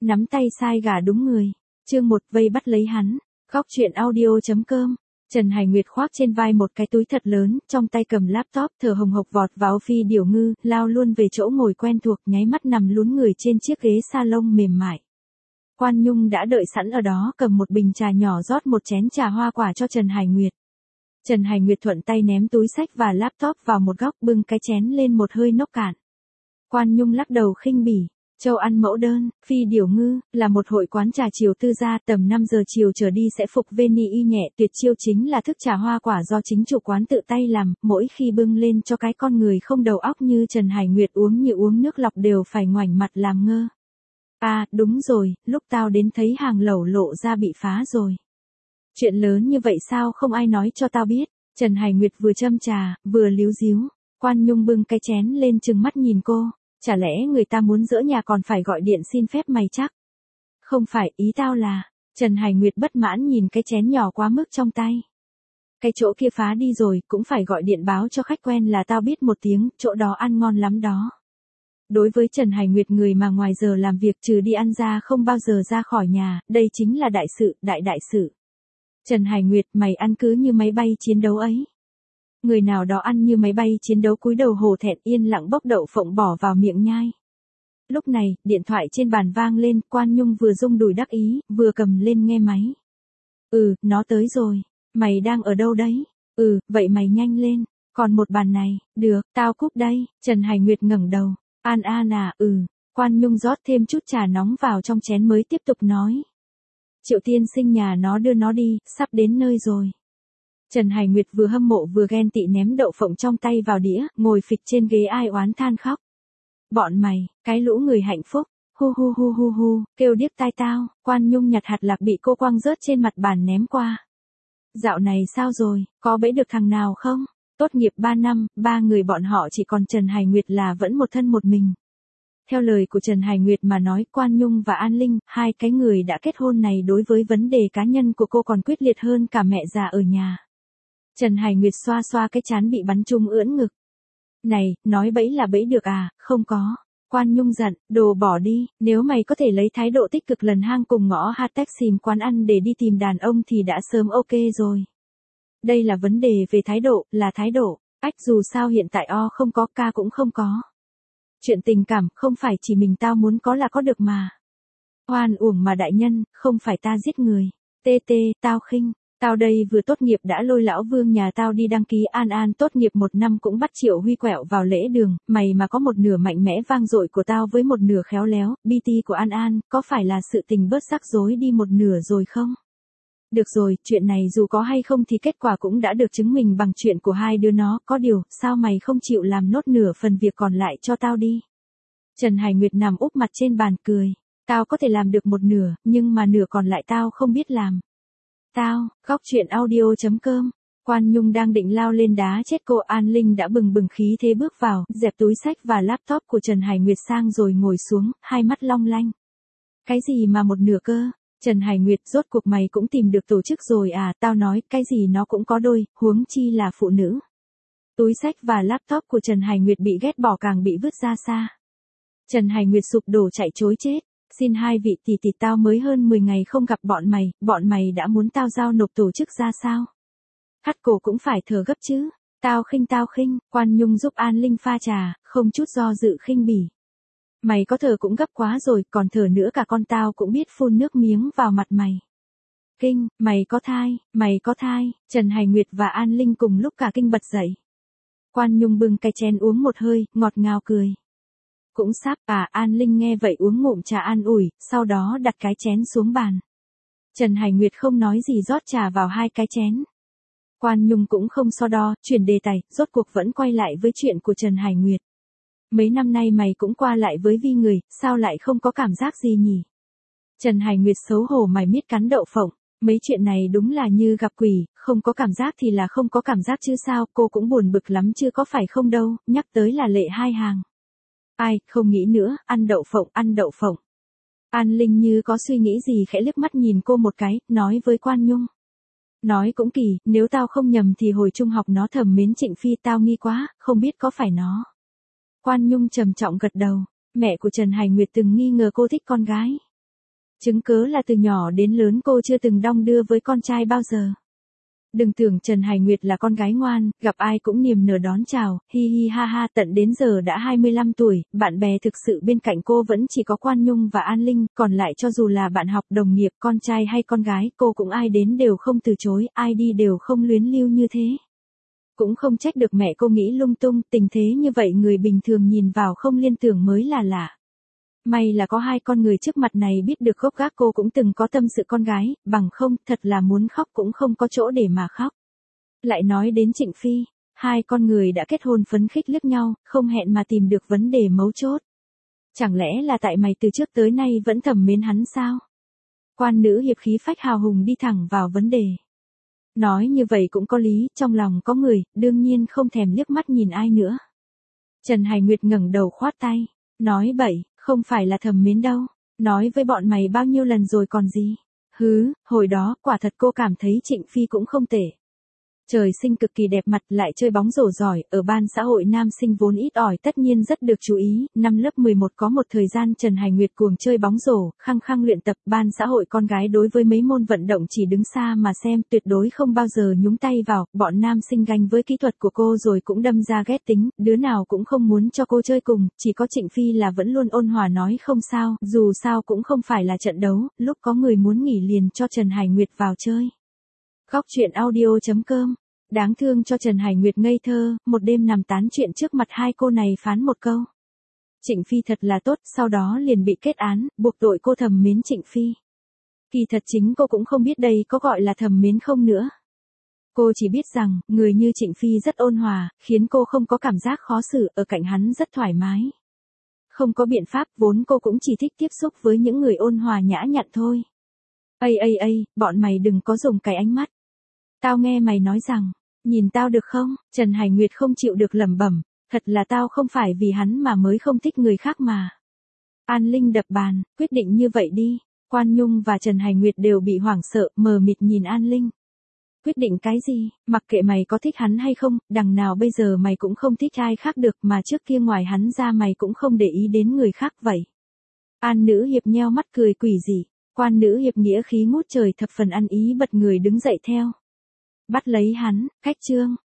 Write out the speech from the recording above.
Nắm tay sai gà đúng người. Chương 1 vây bắt lấy hắn. Góc truyện audio.com. Trần Hải Nguyệt khoác trên vai một cái túi thật lớn, trong tay cầm laptop, thở hồng hộc vọt vào Phi Điểu Ngư, lao luôn về chỗ ngồi quen thuộc, nháy mắt nằm lún người trên chiếc ghế salon mềm mại. Quan Nhung đã đợi sẵn ở đó, cầm một bình trà nhỏ rót một chén trà hoa quả cho Trần Hải Nguyệt. Trần Hải Nguyệt thuận tay ném túi xách và laptop vào một góc, bưng cái chén lên một hơi nốc cạn. Quan Nhung lắc đầu khinh bỉ. Châu ăn mẫu đơn, Phi Điểu Ngư, là một hội quán trà chiều tư gia, tầm 5 giờ chiều trở đi sẽ phục veni y nhẹ, tuyệt chiêu chính là thức trà hoa quả do chính chủ quán tự tay làm, mỗi khi bưng lên cho cái con người không đầu óc như Trần Hải Nguyệt uống như uống nước lọc đều phải ngoảnh mặt làm ngơ. À, đúng rồi, lúc tao đến thấy hàng lẩu lộ ra bị phá rồi. Chuyện lớn như vậy sao không ai nói cho tao biết? Trần Hải Nguyệt vừa châm trà, vừa líu díu. Quan Nhung bưng cái chén lên trừng mắt nhìn cô. Chả lẽ người ta muốn dỡ nhà còn phải gọi điện xin phép mày chắc? Không phải, ý tao là. Trần Hải Nguyệt bất mãn nhìn cái chén nhỏ quá mức trong tay. Cái chỗ kia phá đi rồi, cũng phải gọi điện báo cho khách quen là tao biết một tiếng, chỗ đó ăn ngon lắm đó. Đối với Trần Hải Nguyệt, người mà ngoài giờ làm việc trừ đi ăn ra không bao giờ ra khỏi nhà, đây chính là đại sự, đại sự. Trần Hải Nguyệt, mày ăn cứ như máy bay chiến đấu ấy. Người nào đó ăn như máy bay chiến đấu cúi đầu hổ thẹn yên lặng bốc đậu phộng bỏ vào miệng nhai. Lúc này, điện thoại trên bàn vang lên, Quan Nhung vừa rung đùi đắc ý, vừa cầm lên nghe máy. Nó tới rồi. Mày đang ở đâu đấy? Vậy mày nhanh lên. Còn một bàn này, được, tao cúp đây. Trần Hải Nguyệt ngẩng đầu. An à, Quan Nhung rót thêm chút trà nóng vào trong chén mới tiếp tục nói. Triệu tiên sinh nhà nó đưa nó đi, sắp đến nơi rồi. Trần Hải Nguyệt vừa hâm mộ vừa ghen tị ném đậu phộng trong tay vào đĩa, ngồi phịch trên ghế ai oán than khóc. Bọn mày, cái lũ người hạnh phúc, hu, kêu điếc tai tao. Quan Nhung nhặt hạt lạc bị cô quăng rớt trên mặt bàn ném qua. Dạo này sao rồi, có bẫy được thằng nào không? Tốt nghiệp 3 năm, 3 người bọn họ chỉ còn Trần Hải Nguyệt là vẫn một thân một mình. Theo lời của Trần Hải Nguyệt mà nói, Quan Nhung và An Linh, hai cái người đã kết hôn này đối với vấn đề cá nhân của cô còn quyết liệt hơn cả mẹ già ở nhà. Trần Hải Nguyệt xoa xoa cái trán bị bắn trúng ưỡn ngực. Này, nói bẫy là bẫy được à, không có. Quan Nhung giận, đồ bỏ đi, nếu mày có thể lấy thái độ tích cực lần hang cùng ngõ hashtag xìm quán ăn để đi tìm đàn ông thì đã sớm ok rồi. Đây là vấn đề về thái độ, là thái độ. Dù sao hiện tại O không có, K cũng không có. Chuyện tình cảm, không phải chỉ mình tao muốn có là có được mà. Oan uổng mà đại nhân, không phải ta giết người. Tao khinh. Tao đây vừa tốt nghiệp đã lôi lão Vương nhà tao đi đăng ký An tốt nghiệp 1 năm cũng bắt Triệu Huy quẹo vào lễ đường, mày mà có một nửa mạnh mẽ vang dội của tao với một nửa khéo léo, BT của An, có phải là sự tình bớt rắc rối đi một nửa rồi không? Được rồi, chuyện này dù có hay không thì kết quả cũng đã được chứng minh bằng chuyện của hai đứa nó, có điều, sao mày không chịu làm nốt nửa phần việc còn lại cho tao đi? Trần Hải Nguyệt nằm úp mặt trên bàn cười. Tao có thể làm được một nửa, nhưng mà nửa còn lại tao không biết làm. Tao, góc truyện audio.com. Quan Nhung đang định lao lên đá chết cô. An Linh đã bừng khí thế bước vào, dẹp túi xách và laptop của Trần Hải Nguyệt sang rồi ngồi xuống, hai mắt long lanh. Cái gì mà một nửa cơ? Trần Hải Nguyệt, rốt cuộc mày cũng tìm được tổ chức rồi à? Tao nói, cái gì nó cũng có đôi, huống chi là phụ nữ. Túi xách và laptop của Trần Hải Nguyệt bị ghét bỏ càng bị vứt ra xa. Trần Hải Nguyệt sụp đổ chạy trối chết. Xin hai vị tỷ tao mới hơn 10 ngày không gặp bọn mày đã muốn tao giao nộp tổ chức ra sao? Hắt cổ cũng phải thở gấp chứ. Tao khinh. Quan Nhung giúp An Linh pha trà, không chút do dự khinh bỉ. Mày có thở cũng gấp quá rồi, còn thở nữa cả con tao cũng biết phun nước miếng vào mặt mày. Kinh, mày có thai. Trần Hải Nguyệt và An Linh cùng lúc cả kinh bật dậy. Quan Nhung bưng cái chén uống một hơi, ngọt ngào cười. Cũng sắp à? An Linh nghe vậy uống ngụm trà an ủi, sau đó đặt cái chén xuống bàn. Trần Hải Nguyệt không nói gì rót trà vào hai cái chén. Quan Nhung cũng không so đo, chuyển đề tài, rốt cuộc vẫn quay lại với chuyện của Trần Hải Nguyệt. Mấy năm nay mày cũng qua lại với Vi người, sao lại không có cảm giác gì nhỉ? Trần Hải Nguyệt xấu hổ mày miết cắn đậu phộng. Mấy chuyện này đúng là như gặp quỷ, không có cảm giác thì là không có cảm giác chứ sao, cô cũng buồn bực lắm chứ có phải không đâu, nhắc tới là lệ hai hàng. Ai, không nghĩ nữa, ăn đậu phộng. An Linh như có suy nghĩ gì khẽ liếc mắt nhìn cô một cái, nói với Quan Nhung. Nói cũng kỳ, nếu tao không nhầm thì hồi trung học nó thầm mến Trịnh Phi, tao nghi quá, không biết có phải nó. Quan Nhung trầm trọng gật đầu, mẹ của Trần Hải Nguyệt từng nghi ngờ cô thích con gái. Chứng cớ là từ nhỏ đến lớn cô chưa từng đong đưa với con trai bao giờ. Đừng tưởng Trần Hải Nguyệt là con gái ngoan, gặp ai cũng niềm nở đón chào, hi hi ha ha, tận đến giờ đã 25 tuổi, bạn bè thực sự bên cạnh cô vẫn chỉ có Quan Nhung và An Linh, còn lại cho dù là bạn học, đồng nghiệp, con trai hay con gái, cô cũng ai đến đều không từ chối, ai đi đều không luyến lưu như thế. Cũng không trách được mẹ cô nghĩ lung tung, tình thế như vậy người bình thường nhìn vào không liên tưởng mới là lạ. May là có hai con người trước mặt này biết được gốc gác, cô cũng từng có tâm sự con gái, bằng không, thật là muốn khóc cũng không có chỗ để mà khóc. Lại nói đến Trịnh Phi, hai con người đã kết hôn phấn khích liếc nhau, không hẹn mà tìm được vấn đề mấu chốt. Chẳng lẽ là tại mày từ trước tới nay vẫn thầm mến hắn sao? Quan nữ hiệp khí phách hào hùng đi thẳng vào vấn đề. Nói như vậy cũng có lý, trong lòng có người, đương nhiên không thèm liếc mắt nhìn ai nữa. Trần Hải Nguyệt ngẩng đầu khoát tay, nói bậy, không phải là thầm mến đâu, nói với bọn mày bao nhiêu lần rồi còn gì. Hứ, hồi đó, quả thật cô cảm thấy Trịnh Phi cũng không tệ. Trời sinh cực kỳ đẹp mặt, lại chơi bóng rổ giỏi, ở ban xã hội nam sinh vốn ít ỏi tất nhiên rất được chú ý, năm lớp 11 có một thời gian Trần Hải Nguyệt cuồng chơi bóng rổ, khăng khăng luyện tập, ban xã hội con gái đối với mấy môn vận động chỉ đứng xa mà xem, tuyệt đối không bao giờ nhúng tay vào, bọn nam sinh ganh với kỹ thuật của cô rồi cũng đâm ra ghét tính, đứa nào cũng không muốn cho cô chơi cùng, chỉ có Trịnh Phi là vẫn luôn ôn hòa nói không sao, dù sao cũng không phải là trận đấu, lúc có người muốn nghỉ liền cho Trần Hải Nguyệt vào chơi. Góc truyện audio.com. Đáng thương cho Trần Hải Nguyệt ngây thơ, một đêm nằm tán chuyện trước mặt hai cô này phán một câu. Trịnh Phi thật là tốt, sau đó liền bị kết án, buộc tội cô thầm mến Trịnh Phi. Kỳ thật chính cô cũng không biết đây có gọi là thầm mến không nữa. Cô chỉ biết rằng, người như Trịnh Phi rất ôn hòa, khiến cô không có cảm giác khó xử, ở cạnh hắn rất thoải mái. Không có biện pháp, vốn cô cũng chỉ thích tiếp xúc với những người ôn hòa nhã nhặn thôi. Ây, bọn mày đừng có dùng cái ánh mắt. Tao nghe mày nói rằng, nhìn tao được không? Trần Hải Nguyệt không chịu được lẩm bẩm, thật là tao không phải vì hắn mà mới không thích người khác mà. An Linh đập bàn, quyết định như vậy đi. Quan Nhung và Trần Hải Nguyệt đều bị hoảng sợ, mờ mịt nhìn An Linh. Quyết định cái gì? Mặc kệ mày có thích hắn hay không, đằng nào bây giờ mày cũng không thích ai khác được, mà trước kia ngoài hắn ra mày cũng không để ý đến người khác vậy. An nữ hiệp nheo mắt cười quỷ dị, quan nữ hiệp nghĩa khí ngút trời thập phần ăn ý bật người đứng dậy theo. Bắt lấy hắn, khách trương,